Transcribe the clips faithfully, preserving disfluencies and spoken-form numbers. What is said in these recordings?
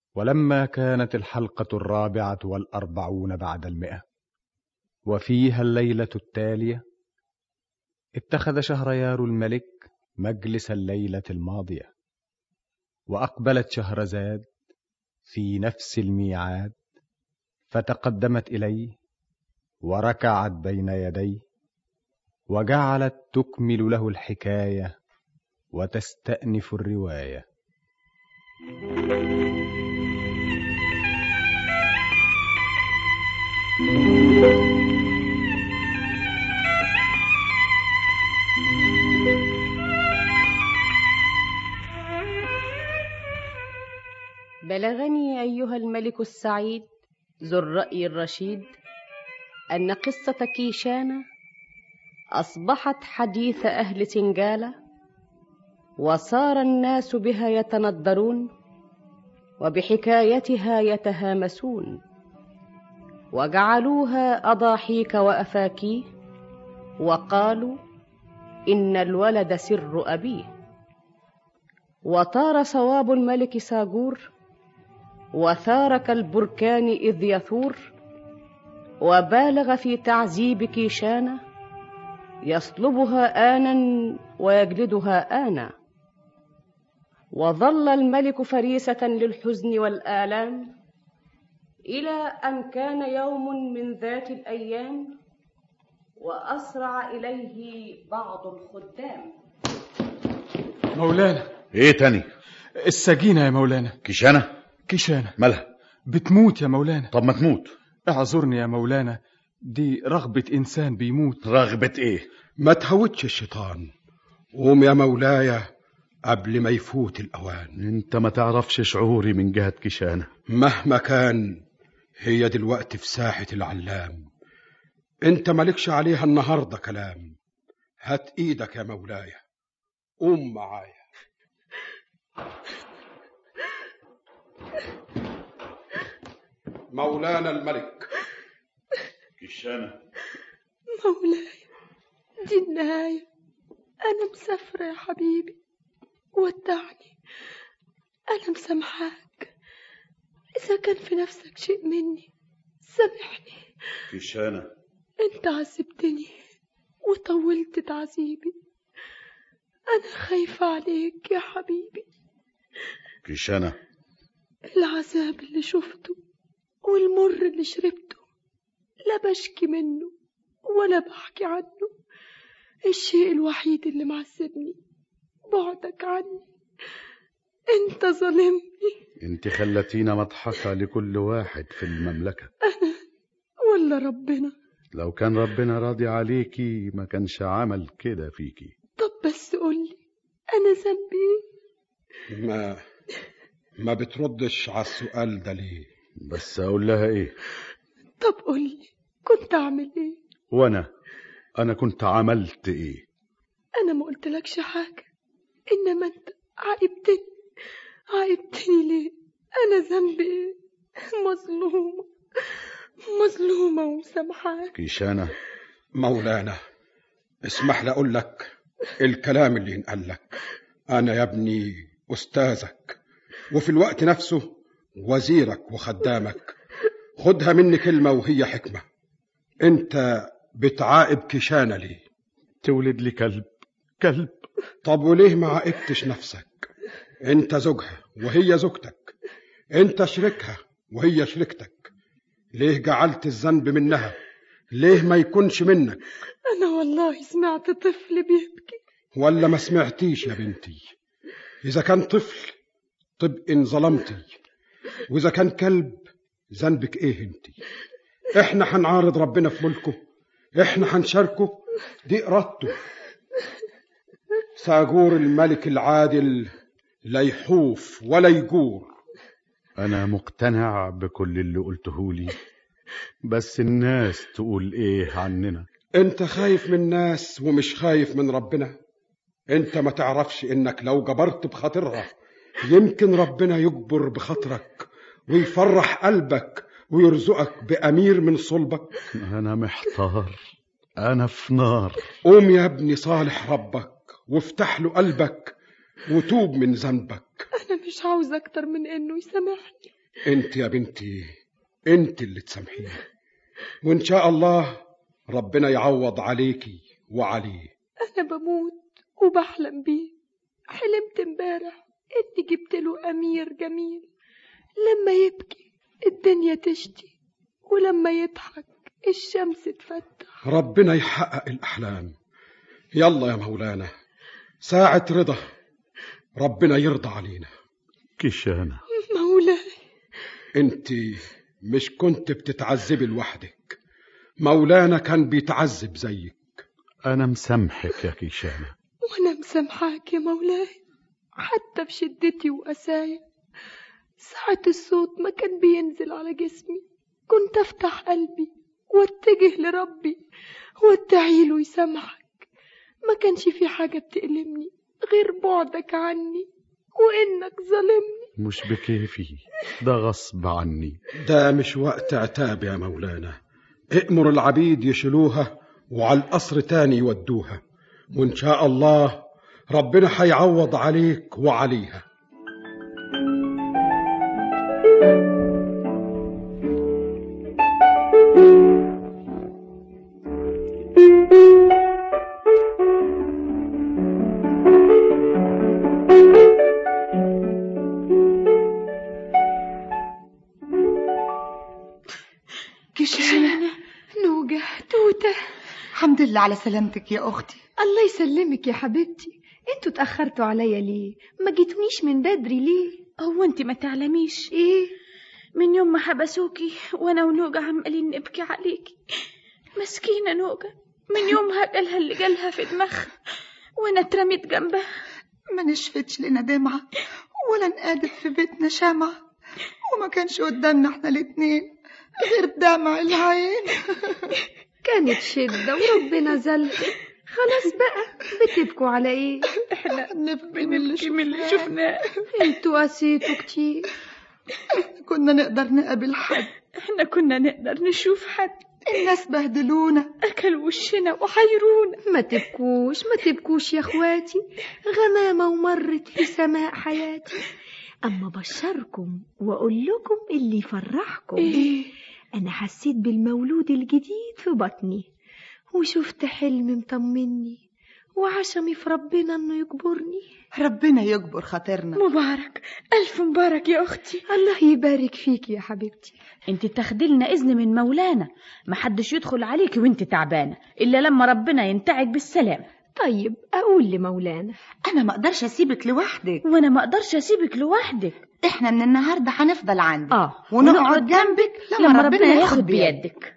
ولما كانت الحلقة الرابعة والأربعون بعد المئة وفيها الليلة التالية، اتخذ شهريار الملك مجلس الليلة الماضية، وأقبلت شهرزاد في نفس الميعاد، فتقدمت إليه وركعت بين يديه، وجعلت تكمل له الحكاية وتستأنف الرواية. بلغني أيها الملك السعيد ذو الرأي الرشيد أن قصة كيشانة أصبحت حديث أهل سنجالة، وصار الناس بها يتندرون وبحكايتها يتهامسون، وجعلوها أضاحيك وأفاكيه، وقالوا إن الولد سر أبيه. وطار صواب الملك ساجور، وثار كالبركان إذ يثور، وبالغ في تعذيب كيشانة، يصلبها آنا ويجلدها آنا. وظل الملك فريسة للحزن والآلام، إلى أن كان يوم من ذات الأيام، وأسرع إليه بعض الخدام. مولانا. ايه تاني؟ السجينة يا مولانا. كيشانة؟ كيشانة مالها؟ بتموت يا مولانا. طب ما تموت. اعذرني يا مولانا، دي رغبة إنسان بيموت. رغبة ايه؟ ما تهوتش الشيطان، قوم يا مولاي قبل ما يفوت الأوان. انت ما تعرفش شعوري من جهة كيشانة. مهما كان هي دلوقتي في ساحة العلام، انت مالكش عليها النهاردة كلام. هات ايدك يا مولاي، قوم معايا. مولانا الملك. كيشانة. مولاي، دي النهاية. أنا مسافرة يا حبيبي، ودعني. أنا مسامحاك، إذا كان في نفسك شيء مني سامحني. كيشانة، أنت عذبتني وطولت تعذيبي، أنا خايفة عليك يا حبيبي. كيشانة، العذاب اللي شفته والمر اللي شربته لا بشكي منه ولا بحكي عنه. الشيء الوحيد اللي معذبني بعدك عني. انت ظالمني. انت خلتينا مضحكة لكل واحد في المملكة. انا ولا ربنا؟ لو كان ربنا راضي عليكي ما كانش عمل كده فيكي. طب بس قولي، انا ذنبي ايه؟ ما ما بتردش على السؤال ده ليه؟ بس اقول لها ايه؟ طب قولي، كنت اعمل ايه؟ وانا انا كنت عملت ايه؟ انا ما قلتلكش حاجة، انما انت عاقبتني. عاقبتني ليه؟ انا ذنبي ايه؟ مظلومة مظلومة ومسامحاك. كيشانة. مولانا اسمح لي اقول لك الكلام اللي ينقال لك. انا يا ابني استاذك، وفي الوقت نفسه وزيرك وخدامك. خدها مني كلمة وهي حكمة. انت بتعاقب كيشانة ليه؟ تولد لي كلب. كلب. طب وليه ما عاقبتش نفسك؟ انت زوجها وهي زوجتك، انت شريكها وهي شريكتك. ليه جعلت الذنب منها؟ ليه ما يكونش منك؟ انا والله سمعت طفل بيبكي. ولا ما سمعتيش يا بنتي؟ اذا كان طفل تبقى انظلمتي، واذا كان كلب ذنبك ايه انتي؟ احنا هنعارض ربنا في ملكه؟ احنا هنشاركه؟ دي ارادته. ساجور الملك العادل لا يحوف ولا يجور. انا مقتنع بكل اللي قلته لي، بس الناس تقول ايه عننا؟ انت خايف من الناس ومش خايف من ربنا. انت ما تعرفش انك لو جبرت بخاطرها يمكن ربنا يجبر بخاطرك ويفرح قلبك ويرزقك بأمير من صلبك. انا محتار، انا في نار. قوم يا ابني صالح ربك وافتح له قلبك وتوب من ذنبك. انا مش عاوز اكتر من انه يسامحني. انت يا بنتي انت اللي تسامحيني، وان شاء الله ربنا يعوض عليكي وعليه. أنا بموت وبحلم بيه. حلمت امبارح إني جبت له أمير جميل، لما يبكي الدنيا تشتي، ولما يضحك الشمس تفتح. ربنا يحقق الأحلام. يلا يا مولانا، ساعة رضا، ربنا يرضى علينا. كيشانة مولاي، انت مش كنت بتتعذبي لوحدك، مولانا كان بيتعذب زيك. أنا مسامحك يا كيشانة. وأنا مسامحاك يا مولاي، حتى في شدتي وقسايا. ساعة الصوت ما كان بينزل على جسمي كنت أفتح قلبي واتجه لربي وادعيله يسامحك. ما كانش في حاجة بتألمني غير بعدك عني وإنك ظلمني. مش بكيفي، ده غصب عني. ده مش وقت عتاب يا مولانا. ائمر العبيد يشيلوها وعلى القصر تاني يودوها، وإن شاء الله ربنا هيعوض عليك وعليها. كيشانة، نوجة، توتة، الحمد لله على سلامتك يا أختي. الله يسلمك يا حبيبتي. انتوا اتأخرتوا عليا ليه؟ ما جيتونيش من بدري ليه؟ هو انت ما تعلميش ايه؟ من يوم ما حبسوكي وانا ونوجة عمالين نبكي عليكي. مسكينة نوجة من يومها جالها اللي جالها في دماغها وانا اترميت جنبها. ما نشفتش لنا دمعة ولا نقادت في بيتنا شمعة، وما كانش قدامنا احنا الاتنين غير دمع العين. كانت شدة وربنا زلها. خلاص بقى، بتبكوا على ايه؟ احنا بنبكي من اللي شفناه. انتوا قسيتوا كتير. كنا نقدر نقابل حد، احنا كنا نقدر نشوف حد. الناس بهدلونا، اكل وشنا وحيرونا. ما تبكوش ما تبكوش يا اخواتي، غمامة ومرت في سماء حياتي. اما بشركم واقول لكم اللي يفرحكم. إيه؟ انا حسيت بالمولود الجديد في بطني، وشفت حلم مطمني، وعشمي في ربنا انه يجبرني. ربنا يجبر خاطرنا. مبارك، الف مبارك يا اختي. الله يبارك فيك يا حبيبتي. انت تاخدي لنا اذن من مولانا، محدش يدخل عليكي وانت تعبانه الا لما ربنا ينتعك بالسلام. طيب اقول لمولانا. انا ما اقدرش اسيبك لوحدك. وانا ما اقدرش اسيبك لوحدك. احنا من النهارده هنفضل عندك اه ونقعد جنبك لما, لما ربنا, ربنا ياخد بيدك.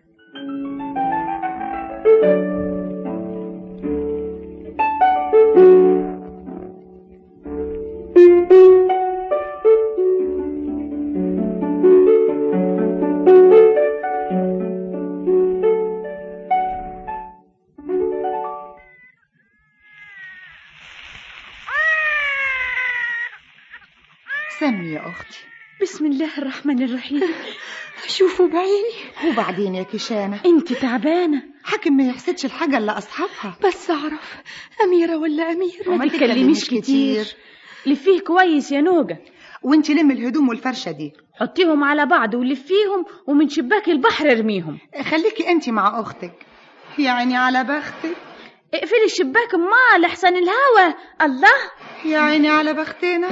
سمي يا أختي. بسم الله الرحمن الرحيم. أشوفه بعيني. وبعدين يا كيشانة، انت تعبانة. حاكم ما يحسدش الحاجة اللي أصحابها. بس أعرف أميرة ولا أمير. ما تتكلميش كتير. لفيه كويس يا نوجة. وانت لم الهدوم والفرشة دي، حطيهم على بعض ولفيهم، ومن شباك البحر ارميهم. خليكي انت مع أختك. يعني على بختك. اقفلي الشباك ما لحسن الهوا. الله، يعني على بختنا.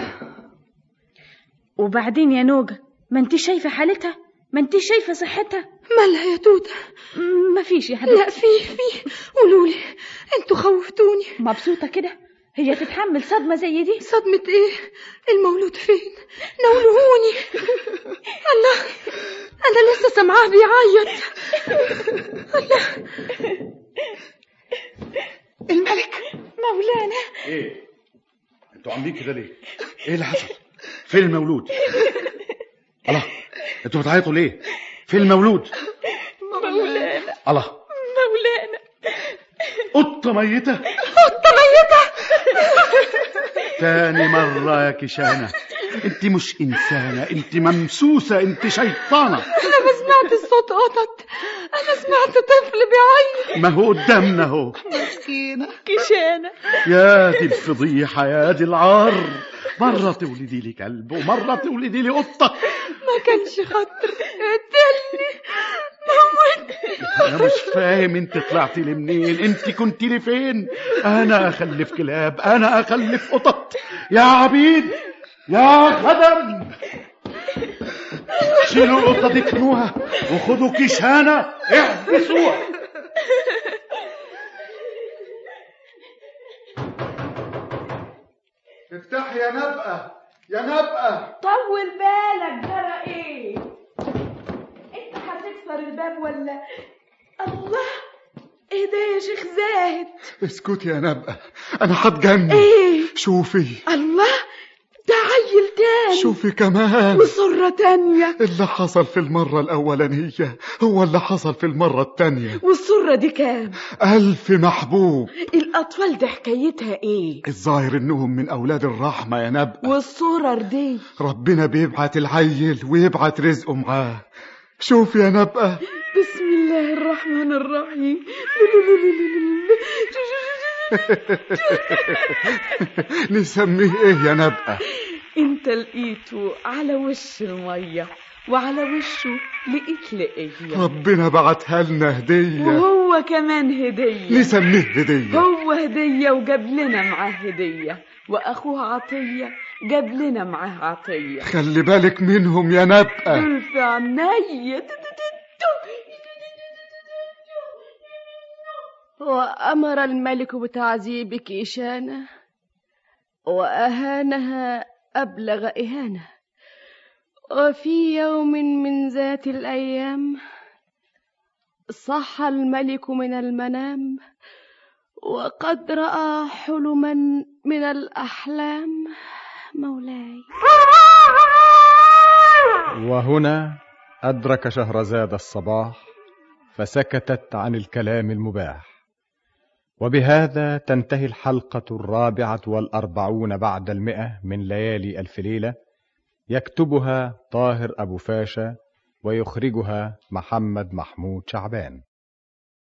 وبعدين يا نوجة، ما انت شايفة حالتها، ما انت شايفة صحتها. مالها يا توتة؟ ما فيش يا حبيبتي. لا في في قولولي، انتوا خوفتوني. مبسوطة كده؟ هي تتحمل صدمة زي دي؟ صدمة ايه؟ المولود فين؟ نولهوني. الله، انا لسه سمعاه بيعيط. الله. الملك مولانا. ايه انتوا عاملين كده ليه؟ ايه اللي حصل؟ فين المولود؟ الله، انتوا بتعيطوا ليه؟ فين المولود؟ مولانا. الله، مولانا. قطة ميتة. قطة ميتة. تاني مرة يا كيشانة، انت مش انسانة، انت ممسوسة، انت شيطانة. انا ما سمعت الصوت قطط، انا سمعت طفل بيعيط. ما هو قدامنا اهو. مسكينة كيشانة. يا دي الفضيحة، يا دي العار. مرة تولدي لي كلب ومرة تولدي لي قطة. ما كانش خاطر قتلني موتني. انا مش فاهم انت طلعتي لي منين، انت كنتي لي فين؟ انا اخلف كلاب، انا اخلف قطط. يا عبيد يا خدم، شيلوا القطه دي كنوها وخدوا كيشانه احبسوها. افتح يا نبقى يا نبقى. طول بالك، جرى ايه؟ انت هتكسر الباب ولا؟ الله، ايه ده يا شيخ زاهد؟ اسكت يا نبقى، انا هتجنن. ايه؟ شوفي. الله، ده عيل تاني. شوفي كمان وصرة تانية. اللي حصل في المرة الأولانية هو اللي حصل في المرة التانية. والصرة دي كام؟ ألف محبوب. الأطفال دي حكايتها ايه؟ الظاهر إنهم من أولاد الرحمة يا نبقى. والصورر دي ربنا بيبعت العيل ويبعت رزقه معاه. شوف يا نبقى. بسم الله الرحمن الرحيم. نسميه ايه يا نبقى؟ انت لقيته على وش المية وعلى وشه لقيت لقية. ربنا بعتها لنا هدية. وهو كمان هدية. نسميه هدية. هو هدية وجاب لنا معاه هدية، واخوه عطية جاب لنا معاه عطية. خلي بالك منهم يا نبقى. دول في عينيا. وأمر الملك بتعذيبك إشانة وأهانها أبلغ إهانة. وفي يوم من ذات الأيام صح الملك من المنام، وقد رأى حلما من الأحلام مولاي. وهنا أدرك شهرزاد الصباح فسكتت عن الكلام المباح. وبهذا تنتهي الحلقة الرابعة والأربعون بعد المئة من ليالي ألف ليلة، يكتبها طاهر أبو فاشا ويخرجها محمد محمود شعبان.